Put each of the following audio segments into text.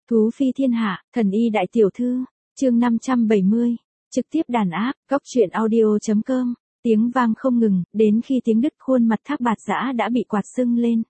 Thú phi thiên hạ, thần y đại tiểu thư, chương 570, trực tiếp đàn áp, góc truyện audio.com, tiếng vang không ngừng, đến khi tiếng đứt khuôn mặt Thác Bạt Dã đã bị quạt sưng lên.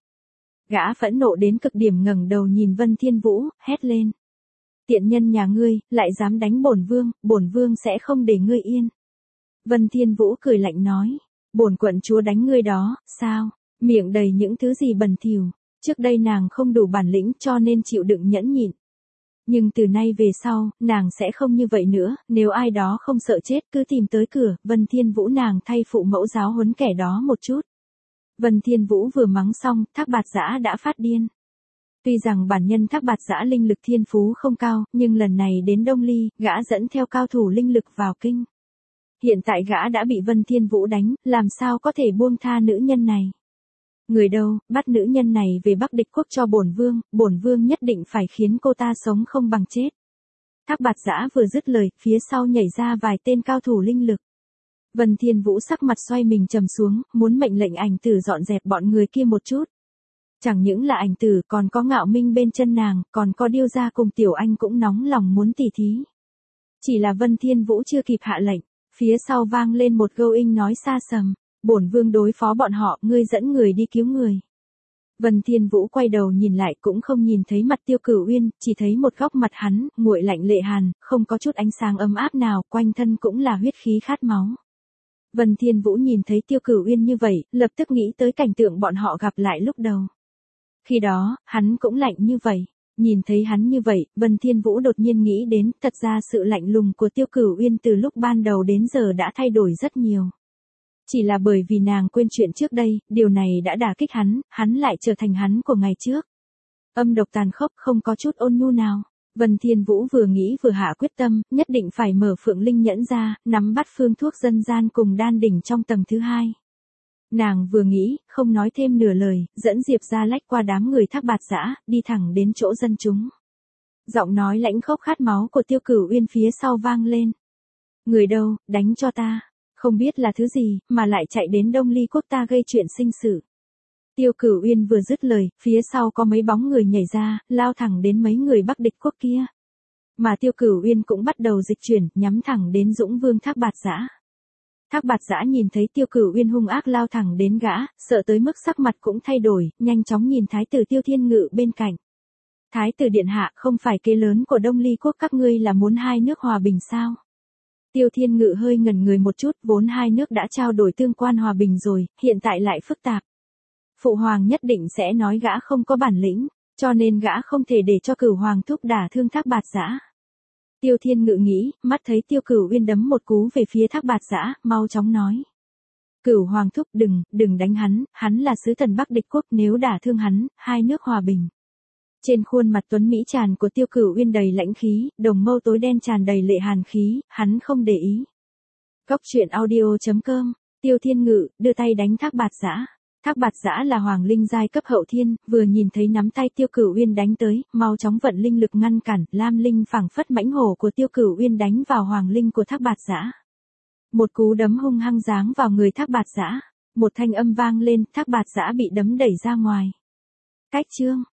Gã phẫn nộ đến cực điểm ngẩng đầu nhìn Vân Thiên Vũ, hét lên. Tiện nhân nhà ngươi, lại dám đánh bổn vương sẽ không để ngươi yên. Vân Thiên Vũ cười lạnh nói, bổn quận chúa đánh ngươi đó, sao, miệng đầy những thứ gì bẩn thỉu, trước đây nàng không đủ bản lĩnh cho nên chịu đựng nhẫn nhịn. Nhưng từ nay về sau, nàng sẽ không như vậy nữa, nếu ai đó không sợ chết cứ tìm tới cửa, Vân Thiên Vũ nàng thay phụ mẫu giáo huấn kẻ đó một chút. Vân Thiên Vũ vừa mắng xong, Thác Bạt Dã đã phát điên. Tuy rằng bản nhân Thác Bạt Dã linh lực thiên phú không cao, nhưng lần này đến Đông Ly, gã dẫn theo cao thủ linh lực vào kinh. Hiện tại gã đã bị Vân Thiên Vũ đánh, làm sao có thể buông tha nữ nhân này. Người đâu, bắt nữ nhân này về Bắc Địch quốc cho bổn vương nhất định phải khiến cô ta sống không bằng chết. Thác Bạt Dã vừa dứt lời, phía sau nhảy ra vài tên cao thủ linh lực. Vân Thiên Vũ sắc mặt xoay mình trầm xuống, muốn mệnh lệnh Ảnh Tử dọn dẹp bọn người kia một chút. Chẳng những là Ảnh Tử, còn có Ngạo Minh bên chân nàng, còn có Điêu Gia cùng Tiểu Anh cũng nóng lòng muốn tỉ thí. Chỉ là Vân Thiên Vũ chưa kịp hạ lệnh, phía sau vang lên một câu inh nói xa sầm, bổn vương đối phó bọn họ, ngươi dẫn người đi cứu người. Vân Thiên Vũ quay đầu nhìn lại cũng không nhìn thấy mặt Tiêu Cửu Uyên, chỉ thấy một góc mặt hắn, nguội lạnh lệ hàn, không có chút ánh sáng ấm áp nào, quanh thân cũng là huyết khí khát máu. Vân Thiên Vũ nhìn thấy Tiêu Cửu Uyên như vậy, lập tức nghĩ tới cảnh tượng bọn họ gặp lại lúc đầu. Khi đó, hắn cũng lạnh như vậy. Nhìn thấy hắn như vậy, Vân Thiên Vũ đột nhiên nghĩ đến, thật ra sự lạnh lùng của Tiêu Cửu Uyên từ lúc ban đầu đến giờ đã thay đổi rất nhiều. Chỉ là bởi vì nàng quên chuyện trước đây, điều này đã đả kích hắn lại trở thành hắn của ngày trước. Âm độc tàn khốc không có chút ôn nhu nào. Vân Thiên Vũ vừa nghĩ vừa hạ quyết tâm, nhất định phải mở Phượng Linh nhẫn ra, nắm bắt phương thuốc dân gian cùng đan đỉnh trong tầng thứ 2. Nàng vừa nghĩ, không nói thêm nửa lời, dẫn Diệp Gia lách qua đám người Thác Bạt Dã, đi thẳng đến chỗ dân chúng. Giọng nói lãnh khốc khát máu của Tiêu Cửu Uyên phía sau vang lên. Người đâu, đánh cho ta. Không biết là thứ gì, mà lại chạy đến Đông Ly quốc ta gây chuyện sinh sự. Tiêu Cửu Uyên vừa dứt lời, phía sau có mấy bóng người nhảy ra, lao thẳng đến mấy người Bắc Địch quốc kia. Mà Tiêu Cửu Uyên cũng bắt đầu dịch chuyển, nhắm thẳng đến Dũng Vương Thác Bạt Dã. Thác Bạt Dã nhìn thấy Tiêu Cửu Uyên hung ác lao thẳng đến gã, sợ tới mức sắc mặt cũng thay đổi, nhanh chóng nhìn Thái tử Tiêu Thiên Ngự bên cạnh. Thái tử điện hạ, không phải kế lớn của Đông Ly quốc các ngươi là muốn hai nước hòa bình sao? Tiêu Thiên Ngự hơi ngẩn người một chút, vốn hai nước đã trao đổi tương quan hòa bình rồi, hiện tại lại phức tạp. Phụ hoàng nhất định sẽ nói gã không có bản lĩnh, cho nên gã không thể để cho Cửu hoàng thúc đả thương Thác Bạt Dã. Tiêu Thiên Ngự nghĩ, mắt thấy Tiêu Cửu Uyên đấm một cú về phía Thác Bạt Dã, mau chóng nói. Cửu hoàng thúc đừng đánh hắn là sứ thần Bắc Địch quốc, nếu đả thương hắn, hai nước hòa bình. Trên khuôn mặt tuấn mỹ tràn của Tiêu Cửu Uyên đầy lãnh khí, đồng mâu tối đen tràn đầy lệ hàn khí, hắn không để ý. Góc truyện audio.com, Tiêu Thiên Ngự, đưa tay đánh Thác Bạt Dã. Thác Bạt Dã là hoàng linh giai cấp hậu thiên, vừa nhìn thấy nắm tay Tiêu Cửu Uyên đánh tới, mau chóng vận linh lực ngăn cản, lam linh phảng phất mãnh hổ của Tiêu Cửu Uyên đánh vào hoàng linh của Thác Bạt Dã. Một cú đấm hung hăng giáng vào người Thác Bạt Dã, một thanh âm vang lên, Thác Bạt Dã bị đấm đẩy ra ngoài. Cách chương